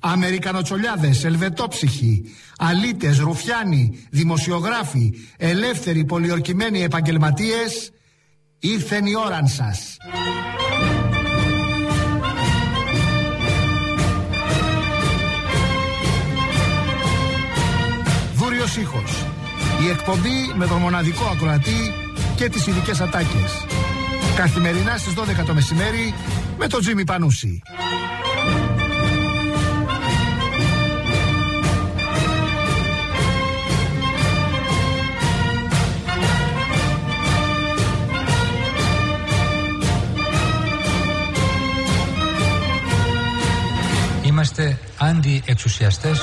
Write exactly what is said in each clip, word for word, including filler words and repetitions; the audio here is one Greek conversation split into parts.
Αμερικανοτσολιάδες, ελβετόψυχοι, αλήτες, ρουφιάνοι, δημοσιογράφοι, ελεύθεροι, πολιορκημένοι επαγγελματίες, ήρθεν η ώραν σας. Δούριος ήχος. Η εκπομπή με τον μοναδικό ακροατή και τις ειδικές ατάκες. Καθημερινά στις δώδεκα το μεσημέρι με τον Τζίμι Πανούση. Είμαστε αντι-εξουσιαστές.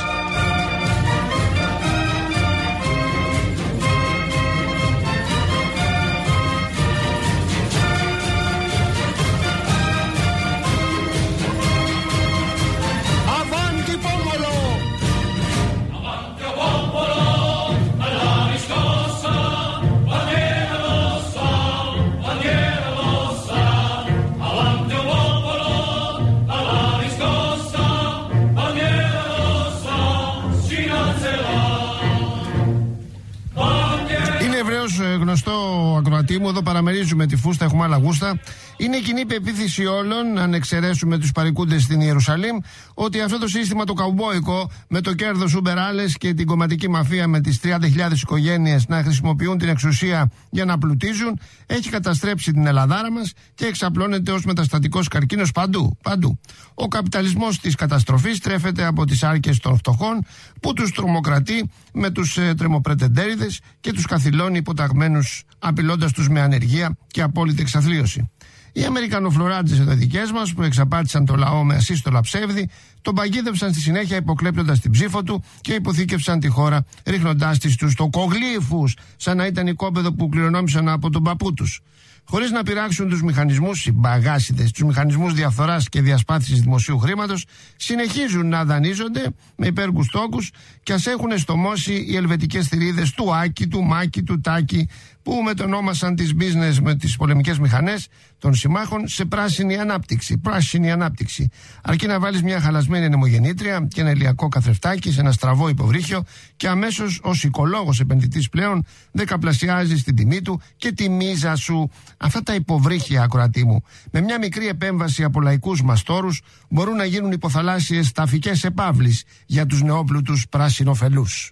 Γνωστό ακροατή μου, εδώ παραμερίζουμε τη φούστα, έχουμε άλλα γούστα. Είναι κοινή πεποίθηση όλων, αν εξαιρέσουμε τους παρικούντες στην Ιερουσαλήμ, ότι αυτό το σύστημα το καουμπόικο με το κέρδος Uber Alles και την κομματική μαφία με τις τριάντα χιλιάδες οικογένειες να χρησιμοποιούν την εξουσία για να πλουτίζουν, έχει καταστρέψει την Ελλαδάρα μας και εξαπλώνεται ως μεταστατικός καρκίνος παντού, παντού. Ο καπιταλισμός της καταστροφής τρέφεται από τις άρκες των φτωχών που τους τρομοκρατεί με τους ε, τρεμοπρετεντέριδες και τους καθυλώνει υποταγμένους, απειλώντας τους με ανεργία και απόλυτη εξαθλίωση. Οι Αμερικανοφλωράτζες εδώ δικές μας που εξαπάτησαν το λαό με ασύστολα ψεύδη, τον παγίδευσαν στη συνέχεια υποκλέπτοντας την ψήφο του και υποθήκευσαν τη χώρα ρίχνοντάς της τους τοκογλύφους σαν να ήταν οικόπεδο που κληρονόμησαν από τον παππού τους. Χωρίς να πειράξουν τους μηχανισμούς συμπαγάσιδες, τους μηχανισμούς διαφθοράς και διασπάθησης δημοσίου χρήματος, συνεχίζουν να δανείζονται με υπέργους τόκους και ας έχουν στομώσει οι ελβετικές θηρίδες του Άκη, του Μάκη, του Τάκη, που μετονόμασαν τις business με τις πολεμικές μηχανές των συμμάχων σε πράσινη ανάπτυξη. Πράσινη ανάπτυξη. Αρκεί να βάλεις μια χαλασμένη ανεμογεννήτρια και ένα ηλιακό καθρεφτάκι σε ένα στραβό υποβρύχιο και αμέσως ως οικολόγος επενδυτής πλέον δεκαπλασιάζεις την τιμή του και τη μίζα σου. Αυτά τα υποβρύχια, ακροατή μου, με μια μικρή επέμβαση από λαϊκούς μαστόρους μπορούν να γίνουν υποθαλάσσιες ταφικές επαύλεις για τους νεόπλουτους πράσινοφελούς.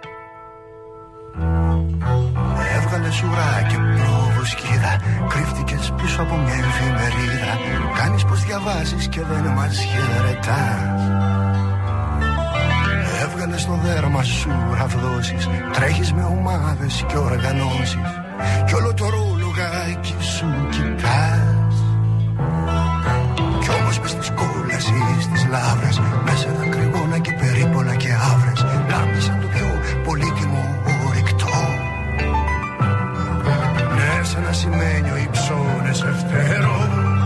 Έβγαλες ουρά και προβοσκίδα, κρύφτηκες πίσω από μια εφημερίδα. Κάνεις πως διαβάζεις και δεν μας χαιρετάς. Έβγαλες το δέρμα σου ραβδόσεις, τρέχεις με ομάδες και οργανώσεις κι όλο το ρολογάκι σου κοιτάς. Κι όμως μες της κόλασης της λάβρας, μέσα τα κρυγόνα και περίπολα και άβρες, λάμπησαν το πιο πολύτιμο ορυκτό. Ναι, σαν ένα σημαίνιο υψώνες ευτέρω,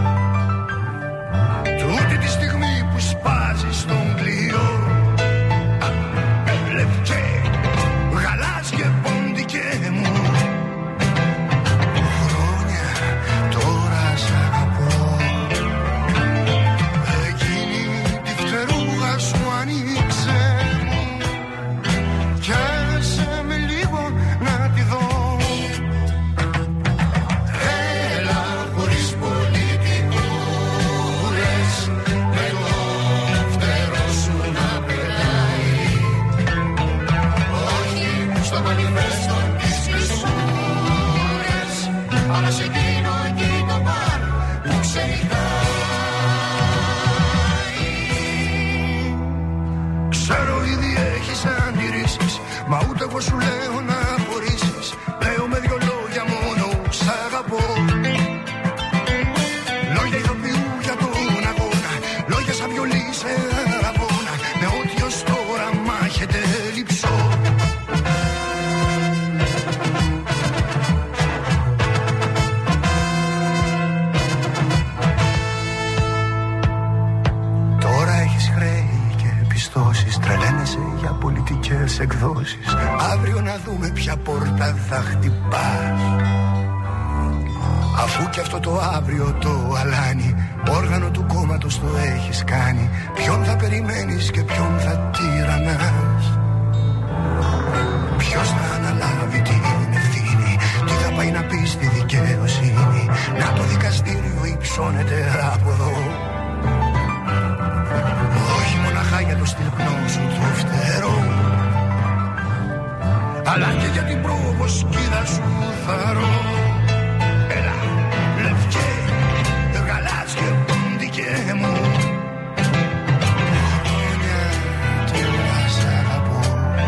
τούτη τη στιγμή που σπάζει στον κλειό. Λευκέ, γαλάζιε ποντικέ μου, χρόνια τώρα σ' αγαπώ. Εκείνη τη φτερούγα σου ανοίξε μου κι άσε με λίγο να τη δω. Έλα χωρίς πολυτιμούρες, με το φτερό σου να πετάει, όχι στο μανιφέστο της κλεισούρες, αλλά σε εκείνο εκεί το μπαρ που ξενυχτάει. Ξέρω ήδη έχεις αντιρρήσεις, μα ούτε εγώ σου λέω να χωρίσεις. Λέω με δυο λόγια μόνο σ' αγαπώ. Λόγια ηθοποιού για τον αγώνα, λόγια σαν βιολί σε αραβώνα, με ό,τι ως τώρα μάχεται λειψώ. Τώρα έχεις χρέη και πιστώσεις, τρελαίνεσαι για πολιτικές εκδόσεις. Αύριο να δούμε ποια πόρτα θα χτυπάς. Αφού κι αυτό το αύριο το αλάνι, όργανο του κόμματος το έχεις κάνει. Ποιον θα περιμένεις και ποιον θα τυραννάς? Ποιος θα αναλάβει την ευθύνη? Τι θα πάει να πει στη δικαιοσύνη? Να το δικαστήριο υψώνεται από εδώ. Όχι μοναχά για το στυλπνό σου το φτερό, αλλά και για την προβοσκίδα σου θαρώ. Έλα, λευκέ, γαλάζια ποντικέ μου, χρόνια τώρα σ' αγαπώ.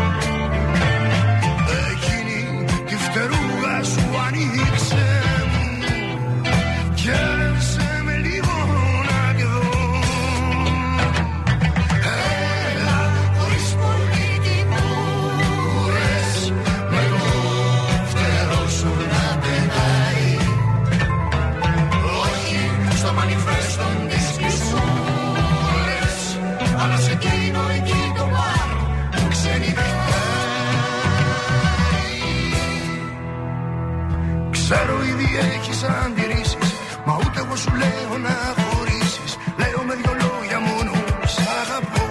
Εκείνη τη φτερούγα σου ανοίξε μου και έλεψε με λίγο να τη δω. Έλα, χωρίς πολιτικούρες, με το φτερό σου να πετάει. Όχι στο μανιφέστο της κλεισούρες, αλλά σε εκείνο εκεί το μπαρ που ξενυχτάει. Ξέρω ήδη έχεις αντιρρήσεις, μα ούτε εγώ σου λέω να χωρίσεις. Λέω με δυο λόγια μόνο σ' αγαπώ.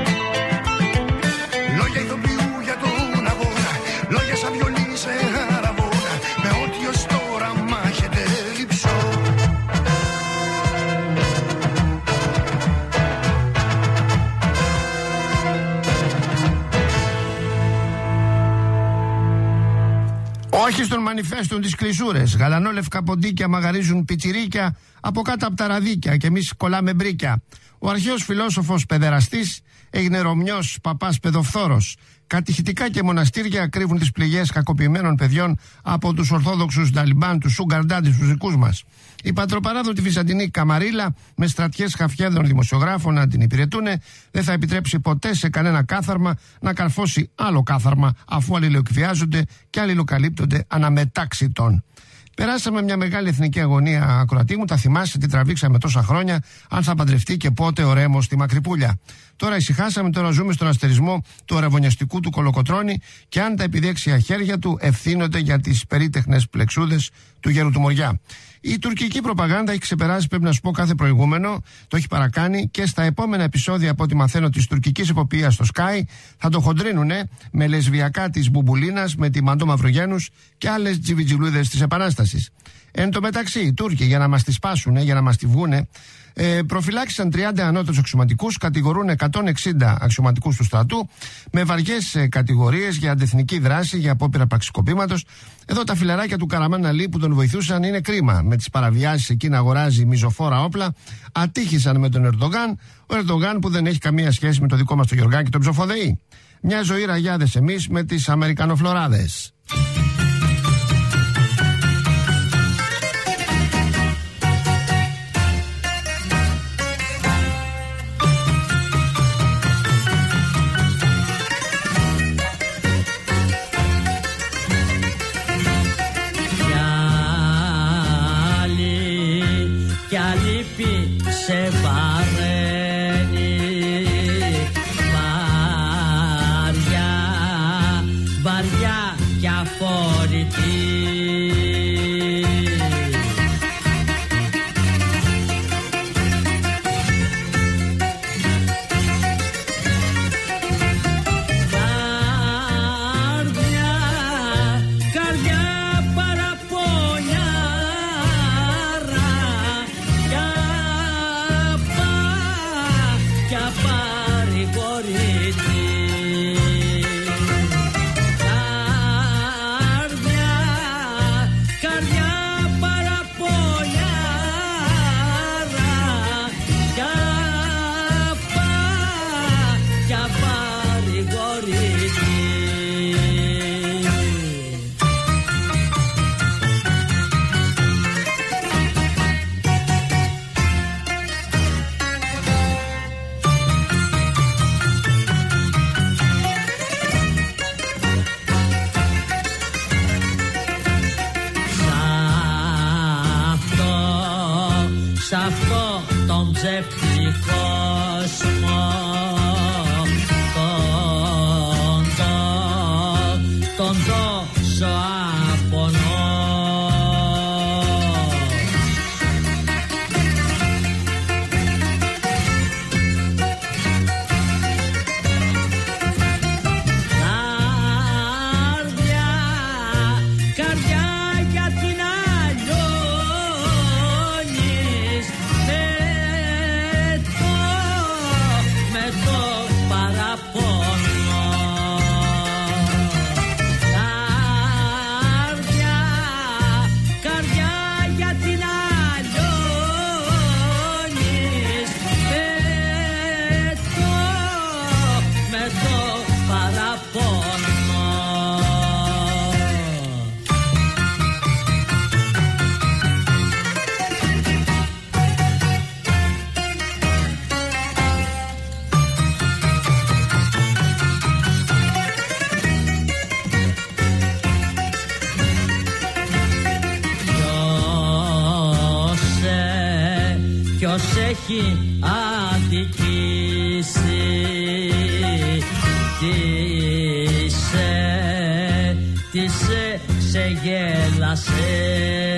Λόγια ηθοποιού για τον αγώνα, λόγια σαν βιολί σε αραβώνα, με ό,τι ως τώρα μάχεται λειψώ. Όχι στον μανιφέστον τις κλεισούρες. Γαλανόλευκα ποντίκια μαγαρίζουν πιτσιρίκια από κάτω από τα ραδίκια και εμείς κολλάμε μπρίκια. Ο αρχαίος φιλόσοφος παιδεραστής έγινε Ρωμιός παπάς παιδοφθόρος. Κατηχητικά και μοναστήρια κρύβουν τις πληγές κακοποιημένων παιδιών από τους Ορθόδοξους Ταλιμπάν, τους Σουγκαρντάντες, τους δικούς μας. Η πατροπαράδοτη Βυζαντινή Καμαρίλα, με στρατιές χαφιέδων δημοσιογράφων να την υπηρετούνε, δεν θα επιτρέψει ποτέ σε κανένα κάθαρμα να καρφώσει άλλο κάθαρμα, αφού αλληλοκυβιάζονται και αλληλοκαλύπτονται αναμετάξιτων. Περάσαμε μια μεγάλη εθνική αγωνία, ακροατή μου. Τα θυμάσαι τι τραβήξαμε τόσα χρόνια, αν θα παντρευτεί και πότε ο Ρέμος στη Μακρυπούλια. Τώρα ησυχάσαμε, τώρα ζούμε στον αστερισμό του αραβωνιαστικού του Κολοκοτρώνη και αν τα επιδέξια χέρια του ευθύνονται για τις περίτεχνες πλεξούδες του γέρου του Μοριά. Η τουρκική προπαγάνδα έχει ξεπεράσει, πρέπει να σου πω, κάθε προηγούμενο. Το έχει παρακάνει και στα επόμενα επεισόδια, από ό,τι μαθαίνω, της τουρκικής εποπτείας στο Sky θα το χοντρίνουνε με λεσβιακά της Μπουμπουλίνας, με τη Μαντώ Μαυρογένους και άλλες τζιβιτζιλούδες της Επανάστασης. Εν τω μεταξύ, οι Τούρκοι, για να μας τη σπάσουνε, για να μας τη βγούνε, ε, προφυλάξησαν τριάντα ανώτερους αξιωματικούς, κατηγορούν εκατόν εξήντα αξιωματικούς του στρατού με βαριές ε, κατηγορίες για αντεθνική δράση, για απόπειρα πραξικοπήματος. Εδώ τα φιλαράκια του Καραμάν Αλή που τον βοηθούσαν είναι κρίμα. Με τις παραβιάσεις εκεί να αγοράζει μιζοφόρα όπλα, ατύχησαν με τον Ερντογάν. Ο Ερντογάν που δεν έχει καμία σχέση με το δικό μας τον Γιωργάκη τον Ψοφοδεή. Μια ζωή ραγιάδες εμείς με τις Αμερικανοφλωράδες. Σε βαραίνει βαριά, βαριά κι αφορητή. Καρδιά, καρδιά παραπονιάρα κι απαρηγορητή. Καρδιά, καρδιά παραπονιάρα κι απα, κι απαρηγορητή. Σ' αυτό τον ψεύτικο κόσμο τον, τον, τον τόσο απονό. έχει αδικήσει. Τι σε, τι σε ξεγέλασε.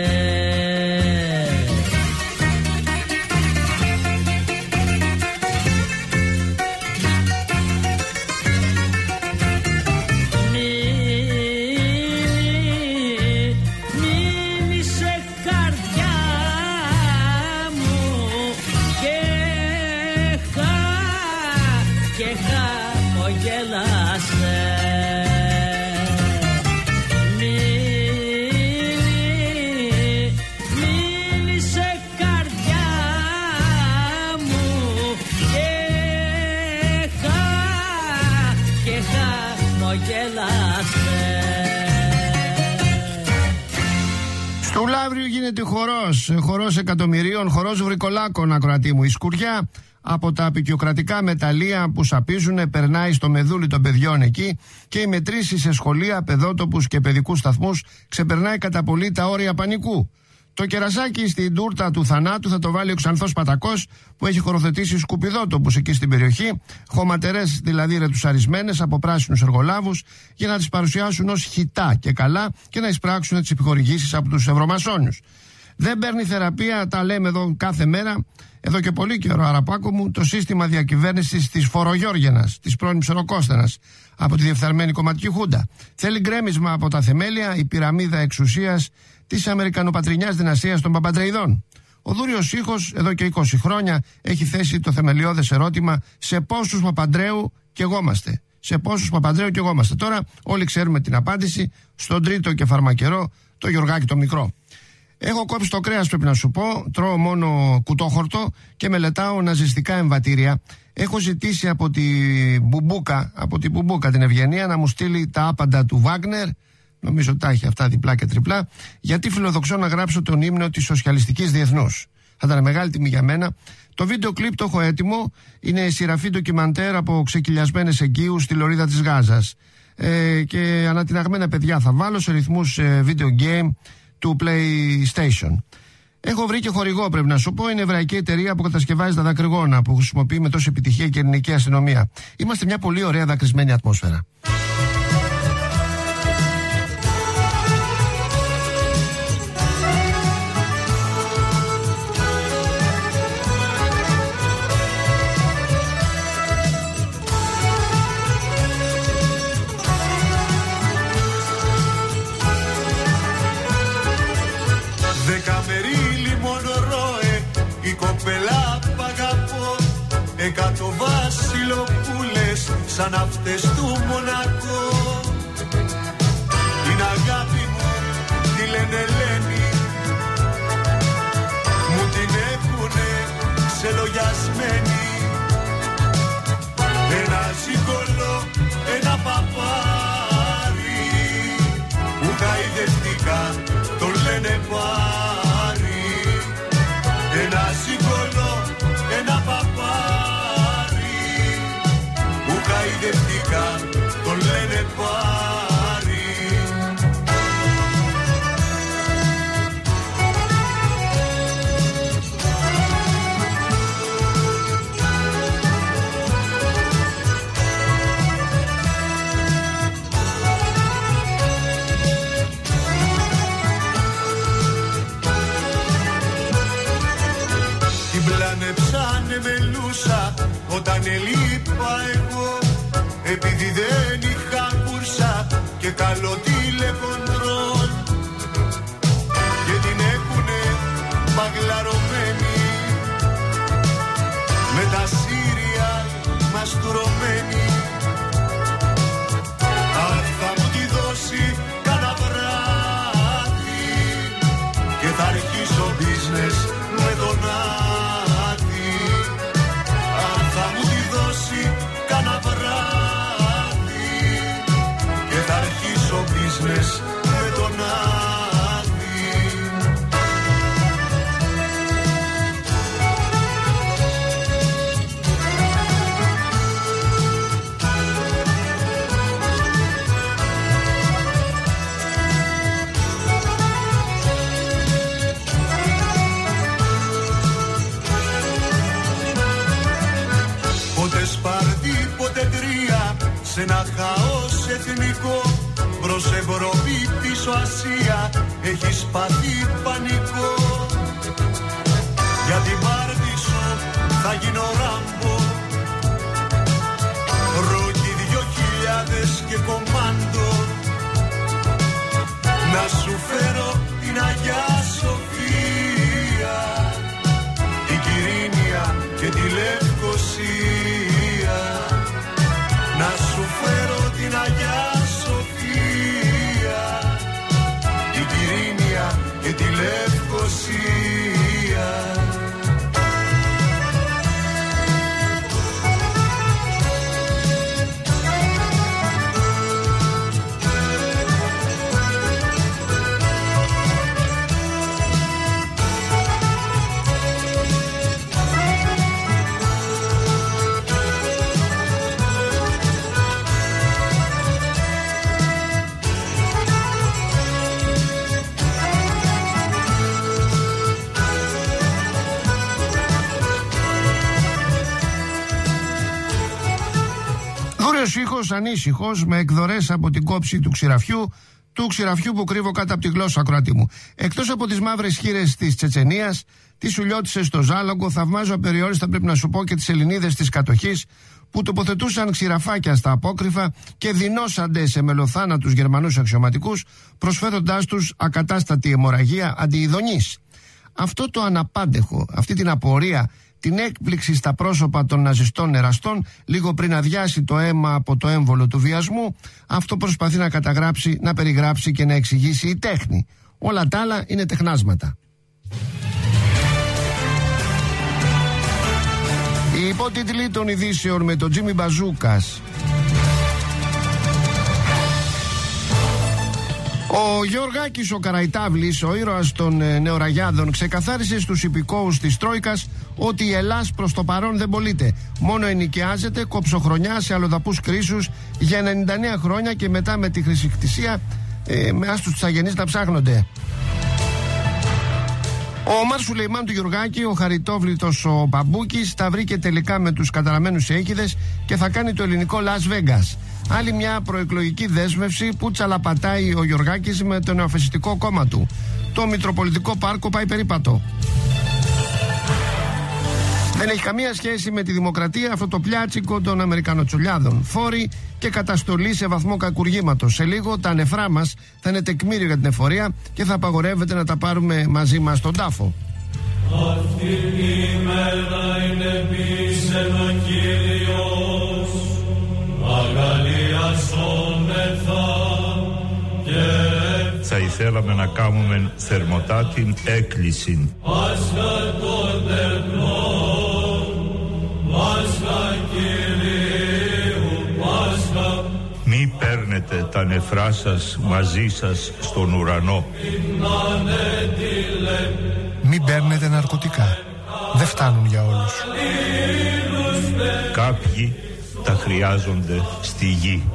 Στο Λαύριο γίνεται χορός, χορός εκατομμυρίων, χορός βρικολάκων, ακροατή μου. Η σκουριά από τα απεικιοκρατικά μεταλλεία που σαπίζουν περνάει στο μεδούλι των παιδιών εκεί και οι μετρήσεις σε σχολεία, παιδότοπους και παιδικούς σταθμούς ξεπερνάει κατά πολύ τα όρια πανικού. Το κερασάκι στην τούρτα του θανάτου θα το βάλει ο Ξανθός Πατακός, που έχει χωροθετήσει σκουπιδότοπους εκεί στην περιοχή, χωματερές δηλαδή ρετουσαρισμένες από πράσινους εργολάβους, για να τις παρουσιάσουν ως χιτά και καλά και να εισπράξουν τις επιχορηγήσεις από τους ευρωμασόνιους. Δεν παίρνει θεραπεία, τα λέμε εδώ κάθε μέρα, εδώ και πολύ καιρό, Αραπάκο μου, το σύστημα διακυβέρνησης της Φορογιώργενας, της πρώην Ψεροκόστενας, από τη διεφθαρμένη κομματική χούντα. Θέλει γκρέμισμα από τα θεμέλια η πυραμίδα εξουσίας της Αμερικανοπατρινιάς δυναστείας των Παπαντρεϊδών. Ο Δούριος Ήχος εδώ και είκοσι χρόνια έχει θέσει το θεμελιώδες ερώτημα σε πόσους Παπαντρέου κι εγώμαστε. Σε πόσους Παπαντρέου κι εγώμαστε. Τώρα όλοι ξέρουμε την απάντηση, στον τρίτο και φαρμακερό, το Γιωργάκι το μικρό. Έχω κόψει το κρέας, πρέπει να σου πω, τρώω μόνο κουτόχορτο και μελετάω ναζιστικά εμβατήρια. Έχω ζητήσει από τη Μπουμπούκα, από τη Μπουμπούκα την Ευγενία, να μου στείλει τα άπαντα του Βάγνερ. Νομίζω τα έχει αυτά διπλά και τριπλά, γιατί φιλοδοξώ να γράψω τον ύμνο της Σοσιαλιστικής Διεθνούς. Θα ήταν μεγάλη τιμή για μένα. Το βίντεο κλιπ το έχω έτοιμο. Είναι σειραφή ντοκιμαντέρ από ξεκυλιασμένες εγκύους στη λωρίδα της Γάζας. Ε, και ανατιναγμένα παιδιά θα βάλω σε ρυθμούς ε, video game του PlayStation. Έχω βρει και χορηγό, πρέπει να σου πω. Είναι εβραϊκή εταιρεία που κατασκευάζει τα δακρυγόνα, που χρησιμοποιεί με τόση επιτυχία και ελληνική αστυνομία. Είμαστε μια πολύ ωραία δακρυσμένη ατμόσφαιρα. Εκατό βασιλοπούλες σαν αυτές του Μονακό. Την αγάπη μου τη λένε Ελένη, μου την έχουνε ξελογιασμένη. Ένα ζυγκολό, ένα παπάρι, που χαϊδευτικά τον λένε Πάρι. Ένα ζυγκολό, ένα παπάρι, τον λένε Πάρι. Την πλάνεψανε μελούσα όταν ελείπα εγώ, επειδή δεν είχα κούρσα και καλό τηλεκοντρόλ, και την έχουνε μπαγλαρωμένη με τα σύριαλ μαστουρωμένη. Αν θα μου τη δώσει κάνα βράδυ και θα αρχίσω business με τον Άδη. Αν θα μου τη δώσει κάνα βράδυ και θα αρχίσω business με τον Άδη. σε ένα χαός εθνικό, προς Ευρώπη πίσω Ασία, έχεις πάθει πανικό. Για την πάρτι σου θα γίνω Ράμπο, Ρόκι δυο χιλιάδες και κομμάντο, να σου φέρω την Αγιά Σοφία, την Κυρίνια και τη Λευκοσία. Να σου φέρω την Αγιά Σοφία, την Κυρίνια και τη Λευκοσία. Δούριος ήχος, ανήσυχος, με εκδορές από την κόψη του ξηραφιού, του ξηραφιού που κρύβω κάτω από τη γλώσσα, ακροατή μου. Εκτός από τις μαύρες χήρες της Τσετσενίας, τις σουλιώτισσες στο Ζάλαγκο, θαυμάζω απεριόριστα, πρέπει να σου πω, και τις Ελληνίδες της κατοχής, που τοποθετούσαν ξηραφάκια στα απόκρυφα και δεινώσανται σε μελοθάνατους Γερμανούς αξιωματικούς, προσφέροντάς τους ακατάστατη αιμορραγία αντιειδονής. Αυτό το αναπάντεχο, αυτή την απορία, την έκπληξη στα πρόσωπα των ναζιστών εραστών, λίγο πριν αδειάσει το αίμα από το έμβολο του βιασμού, αυτό προσπαθεί να καταγράψει, να περιγράψει και να εξηγήσει η τέχνη. Όλα τα άλλα είναι τεχνάσματα. Οι υπότιτλοι των ειδήσεων με τον Τζίμι Μπαζούκας. Ο Γεωργάκης ο Καραϊτάβλης, ο ήρωας των ε, νεοραγιάδων, ξεκαθάρισε στους υπηκόους της Τρόικας ότι η Ελλάς προς το παρόν δεν πωλείται. Μόνο ενοικιάζεται κοψοχρονιά σε αλλοδαπούς κρίσους για ενενήντα εννέα χρόνια και μετά με τη χρησικτησία ε, με άστους τους αγενείς να ψάχνονται. Ο Ομάρ Σουλεϊμάν του Γεωργάκη, ο χαριτόβλητος ο Μπαμπούκης, τα βρήκε τελικά με τους καταραμένους έγκυδες και θα κάνει το ελληνικό Las Vegas. Άλλη μια προεκλογική δέσμευση που τσαλαπατάει ο Γεωργάκης με το νεοφασιστικό κόμμα του. Το Μητροπολιτικό Πάρκο πάει περίπατο. Δεν έχει καμία σχέση με τη δημοκρατία αυτό το πλιάτσικο των Αμερικανοτσολιάδων. Φόροι και καταστολή σε βαθμό κακουργήματος. Σε λίγο τα νεφρά μας θα είναι τεκμήριο για την εφορία και θα απαγορεύεται να τα πάρουμε μαζί μας στον τάφο. Αυτή η μέρα είναι πίσεν ο Κύριος, αγαλιασόμεθα και θα ήθελαμε να κάνουμε θερμοτά την έκκληση. Πάσχα των τερνών, Πάσχα Κυρίου, Πάσχα. Μη παίρνετε τα νεφρά σας μαζί σας στον ουρανό. Μην παίρνετε ναρκωτικά. Δεν φτάνουν για όλους. Κάποιοι τα χρειάζονται στη γη.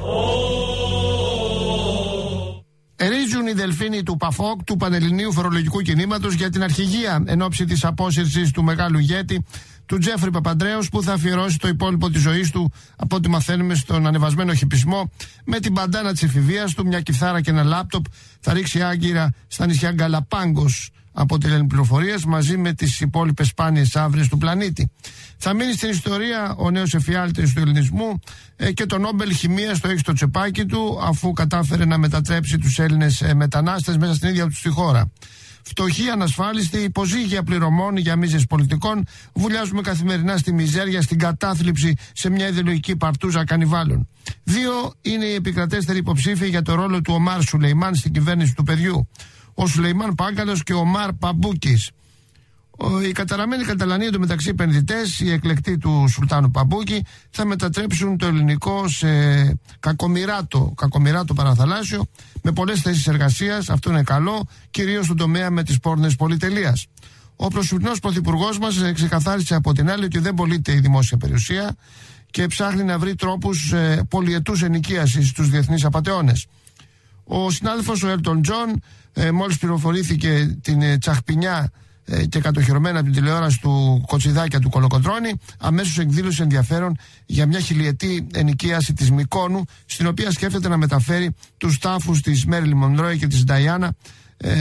Ερίζουν οι δελφίνοι του ΠΑΦΟΚ, του Πανελληνίου Φορολογικού Κινήματος, για την αρχηγία εν ώψη της απόσυρσης του μεγάλου ηγέτη, του Τζέφρι Παπαντρέους, που θα αφιερώσει το υπόλοιπο της ζωής του, από ό,τι μαθαίνουμε, στον ανεβασμένο χιπισμό, με την μπαντάνα της εφηβείας του, μια κιθάρα και ένα λάπτοπ. Θα ρίξει άγκυρα στα νησιά Γκαλαπάγκος, από τη λένε πληροφορίες, μαζί με τις υπόλοιπες σπάνιες άβρες του πλανήτη. Θα μείνει στην ιστορία ο νέος εφιάλτης του ελληνισμού ε, και το Νόμπελ Χημίας το έχει στο τσεπάκι του, αφού κατάφερε να μετατρέψει τους Έλληνες ε, μετανάστες μέσα στην ίδια τους τη χώρα. Φτωχοί, ανασφάλιστοι, υποζύγια πληρωμών για μίζες πολιτικών, βουλιάζουμε καθημερινά στη μιζέρια, στην κατάθλιψη, σε μια ιδεολογική παρτούζα κανιβάλων. Δύο είναι οι επικρατέστεροι υποψήφοι για το ρόλο του Ομάρ Σουλεϊμάν στην κυβέρνηση του παιδιού. Ο Σουλεϊμάν Πάγκαλος και ο Ομάρ Παμπούκης. Οι καταραμένοι Καταλανοί, εντωμεταξύ επενδυτές, οι εκλεκτοί του Σουλτάνου Παμπούκη, θα μετατρέψουν το ελληνικό σε κακομοιράτο, κακομοιράτο παραθαλάσσιο, με πολλές θέσεις εργασίας. Αυτό είναι καλό, κυρίως στον τομέα με τις πόρνες πολυτελείας. Ο προσωπικός πρωθυπουργός μας ξεκαθάρισε από την άλλη ότι δεν πωλείται η δημόσια περιουσία και ψάχνει να βρει τρόπους ε, πολυετούς ενοικίασης στους διεθνείς απατεώνες. Ο συνάδελφος ο Έλτον Τζον, ε, μόλις πληροφορήθηκε την ε, τσαχπινιά ε, και κατοχυρωμένα από την τηλεόραση του Κοτσιδάκια του Κολοκοτρώνη, αμέσως εκδήλωσε ενδιαφέρον για μια χιλιετή ενοικίαση της Μυκόνου, στην οποία σκέφτεται να μεταφέρει τους τάφους της Μέριλιν Μονρόι και της Νταϊάννα, ε,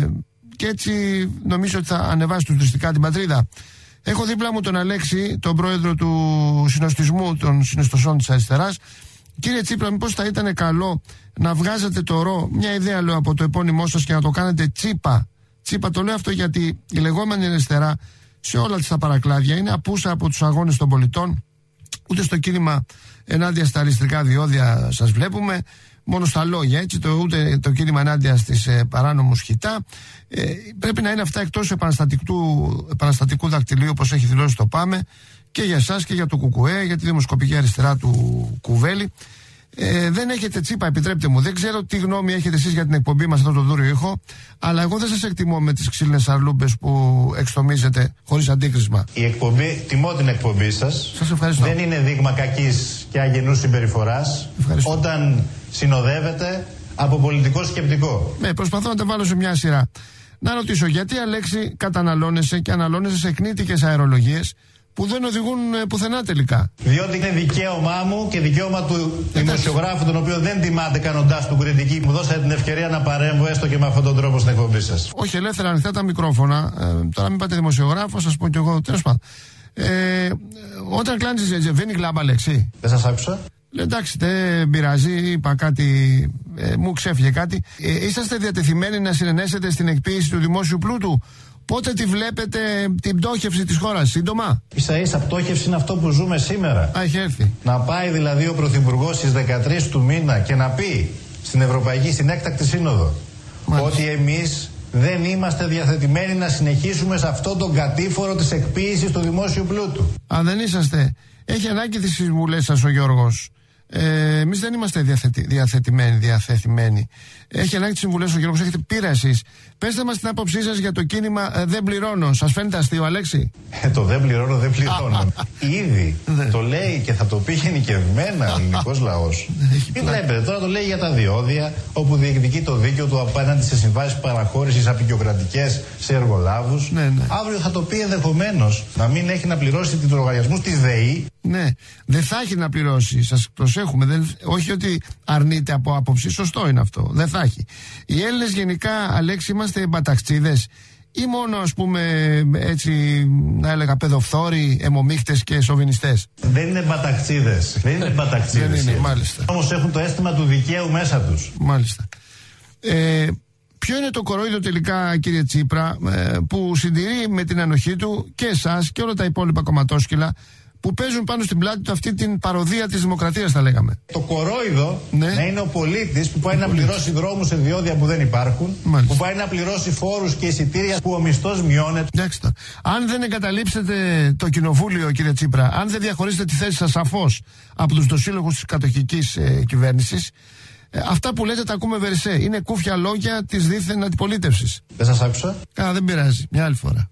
και έτσι νομίζω ότι θα ανεβάσει τουριστικά την πατρίδα. Έχω δίπλα μου τον Αλέξη, τον πρόεδρο του συνοστισμού των συνιστοσών της αριστεράς. Κύριε Τσίπρα, μήπως θα ήταν καλό να βγάζετε το ρο, μια ιδέα λέω από το επώνυμό σας, και να το κάνετε τσίπα. Τσίπα, το λέω αυτό γιατί η λεγόμενη αριστερά σε όλα τα παρακλάδια είναι απούσα από τους αγώνες των πολιτών. Ούτε στο κίνημα ενάντια στα αριστερικά διόδια σας βλέπουμε, μόνο στα λόγια, έτσι, το, ούτε το κίνημα ενάντια στις ε, παράνομους χιτά. Ε, πρέπει να είναι αυτά εκτός επαναστατικού, επαναστατικού δακτυλίου, όπως έχει δηλώσει το ΠΑΜΕ, και για εσάς και για το ΚΚΕ, για τη δημοσκοπική αριστερά του Κουβέλη. Ε, δεν έχετε Τσίπα, επιτρέπτε μου. Δεν ξέρω τι γνώμη έχετε εσείς για την εκπομπή μας, αυτό το δούριο ήχο, αλλά εγώ δεν σας εκτιμώ με τις ξύλινες αρλούμπες που εξτομίζετε χωρίς αντίκρισμα. Η εκπομπή, τιμώ την εκπομπή σας. Σας ευχαριστώ. Δεν είναι δείγμα κακής και αγενούς συμπεριφοράς όταν συνοδεύεται από πολιτικό σκεπτικό. Ναι, προσπαθώ να τα βάλω σε μια σειρά. Να ρωτήσω, γιατί, Αλέξη, καταναλώνεσαι και αναλώνεσαι σε κνήτικες αερολογίες που δεν οδηγούν πουθενά τελικά? Διότι είναι δικαίωμά μου και δικαίωμα του δημοσιογράφου, τον οποίο δεν τιμάτε κάνοντάς του κριτική. Μου δώσατε την ευκαιρία να παρέμβω έστω και με αυτόν τον τρόπο στην εκπομπή σας. Όχι, ελεύθερα ανοιχτά τα μικρόφωνα. Ε, τώρα μην πάτε δημοσιογράφο, σας πω κι εγώ. Τέλος πάντων. Ε, όταν κλάνεις βαίνει γλάμπα, Αλέξη. Δεν σας άκουσα. Λέω, εντάξει, δεν πειράζει, είπα κάτι, ε, μου ξέφυγε κάτι. Ε, είσαστε διατεθειμένοι να συνενέσετε στην εκποίηση του δημόσιου πλούτου? Πότε τη βλέπετε την πτώχευση της χώρας, σύντομα? Ίσα ίσα πτώχευση είναι αυτό που ζούμε σήμερα. Α, έχει έρθει. Να πάει δηλαδή ο Πρωθυπουργός στις δεκατρείς του μήνα και να πει στην Ευρωπαϊκή, στην έκτακτη σύνοδο, μάλιστα, ότι εμείς δεν είμαστε διαθετημένοι να συνεχίσουμε σε αυτόν τον κατήφορο της εκποίησης του δημόσιου πλούτου. Α, δεν είσαστε. Έχει ανάγκη τις συμβουλές σας ο Γιώργος. Ε, εμείς δεν είμαστε διαθετι, διαθετημένοι, διαθετημένοι. Έχει ανάγκη τις συμβουλές ο Γιώργος, έχετε πείρα εσείς. Πέστε μας την άποψή σας για το κίνημα ε, «Δεν πληρώνω». Σας φαίνεται αστείο, Αλέξη? Ε, το «Δεν πληρώνω, δεν πληρώνω» ήδη το λέει και θα το πει γενικευμένα ο ελληνικός λαός. Μην βλέπετε, τώρα το λέει για τα διόδια, όπου διεκδικεί το δίκαιο του απέναντι σε συμβάσεις παραχώρησης απεικιοκρατικές σε εργολάβους. Ναι, ναι. Αύριο θα το πει ενδεχομένως να μην έχει να πληρώσει την λογαριασμούς της ΔΕΗ. Ναι, δεν θα έχει να πληρώσει. Σας προσέχουμε. Δεν, όχι ότι αρνείται από άποψη, σωστό είναι αυτό. Δεν θα έχει. Οι Έλληνες γενικά, Αλέξη, είμαστε μπαταξίδες ή μόνο, ας πούμε, έτσι να έλεγα παιδοφθόροι, αιμομίχτες και σοβινιστές? Δεν είναι μπαταξίδες. Δεν είναι μπαταξίδες. Δεν είναι, μάλιστα. Όμως έχουν το αίσθημα του δικαίου μέσα τους. Μάλιστα. Ε, ποιο είναι το κορόιδο τελικά, κύριε Τσίπρα, ε, που συντηρεί με την ανοχή του και εσάς και όλα τα υπόλοιπα κομματόσκυλα που παίζουν πάνω στην πλάτη του αυτή την παροδία της δημοκρατίας, θα λέγαμε? Το κορόιδο, ναι, να είναι ο πολίτης που πάει ο να πολίτης. πληρώσει δρόμους σε διόδια που δεν υπάρχουν, μάλιστα, που πάει να πληρώσει φόρους και εισιτήρια που ο μισθός μειώνεται. Κοιτάξτε, αν δεν εγκαταλείψετε το κοινοβούλιο, κύριε Τσίπρα, αν δεν διαχωρίσετε τη θέση σας σαφώς από τους δοσύλλογους της κατοχικής ε, κυβέρνησης, ε, αυτά που λέτε τα ακούμε βερσέ. Είναι κούφια λόγια της δίθεν αντιπολίτευσης. Δεν σας άκουσα. Καλά, δεν πειράζει. Μια άλλη φορά.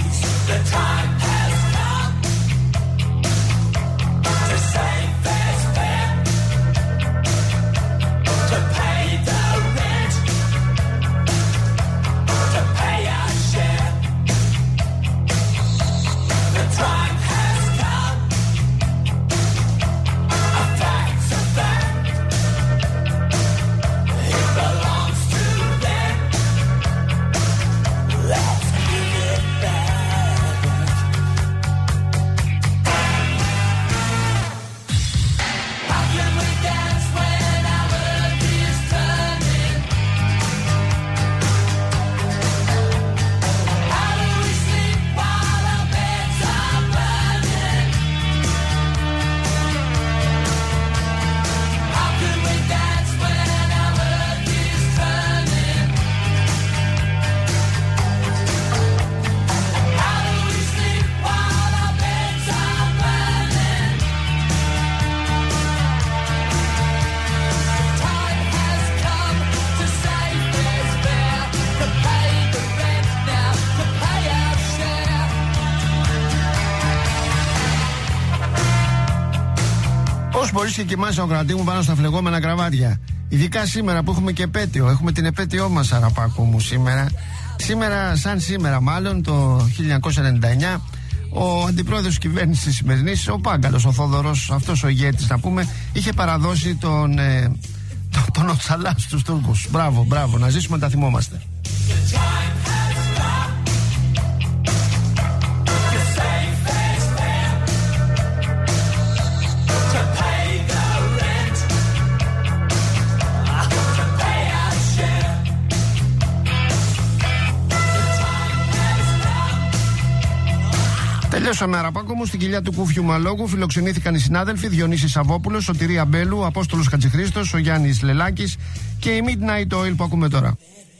The time has come to say there's Πώς μπορείς και κοιμάσαι ο κρατή μου πάνω στα φλεγόμενα κρεβάτια. Ειδικά σήμερα που έχουμε και επέτειο. Έχουμε την επέτειό μας, Αραπάκο μου, σήμερα. Σήμερα, σαν σήμερα μάλλον, το χίλια εννιακόσια ενενήντα εννιά, ο αντιπρόεδρος της κυβέρνησης της σημερινής, ο Πάγκαλος, ο Θόδωρος, αυτός ο ηγέτης να πούμε, είχε παραδώσει τον, ε, τον, τον Οτσαλά στους Τούρκους. Μπράβο, μπράβο, να ζήσουμε να τα θυμόμαστε. Τελειώσαμε, Αραπάκο μου. Στην κοιλιά του Κούφιου Μαλόγου φιλοξενήθηκαν οι συνάδελφοι Διονύσης Σαββόπουλος, Σωτηρία Μπέλου, Απόστολος Χατζηχρήστος, ο Γιάννης Λελάκης και η Midnight Oil που ακούμε τώρα.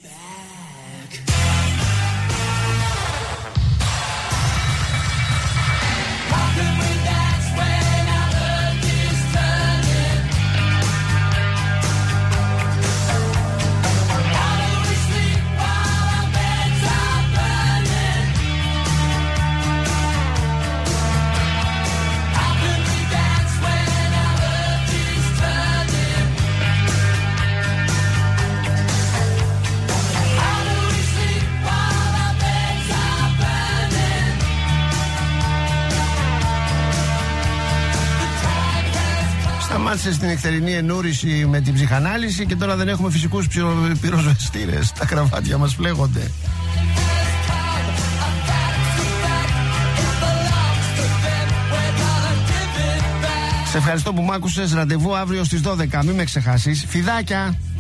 Σταμάτησε στην νυχτερινή εννούρηση με την ψυχανάλυση και τώρα δεν έχουμε φυσικούς πυροσβεστήρες. Τα κρεβάτια μας φλέγονται. Σε ευχαριστώ που μ' άκουσες. Ραντεβού αύριο στις δώδεκα. Μην με ξεχάσεις. Φιδάκια!